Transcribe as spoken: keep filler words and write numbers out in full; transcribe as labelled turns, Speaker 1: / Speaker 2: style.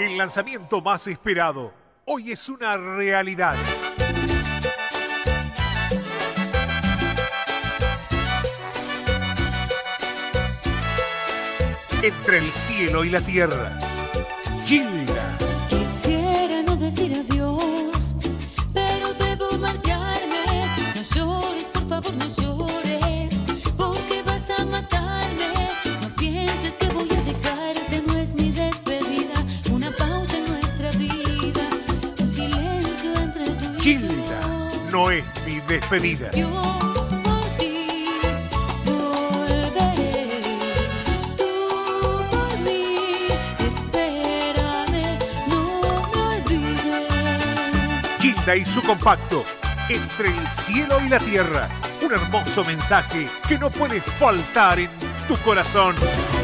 Speaker 1: El lanzamiento más esperado, hoy es una realidad. Entre el cielo y la tierra, Gilda.
Speaker 2: Quisiera no decir adiós, pero debo marcharme. No llores, por favor, no llores, porque vas a matarme. No pienses que voy a dejarte, no es mi despedida. Una pausa en nuestra vida, un silencio entre tú y yo.
Speaker 1: Gilda, no es mi despedida.
Speaker 2: Yo por ti volveré, tú por mí espérame, no me olvides.
Speaker 1: Gilda y su compacto, Entre el cielo y la tierra. Un hermoso mensaje que no puede faltar en tu corazón.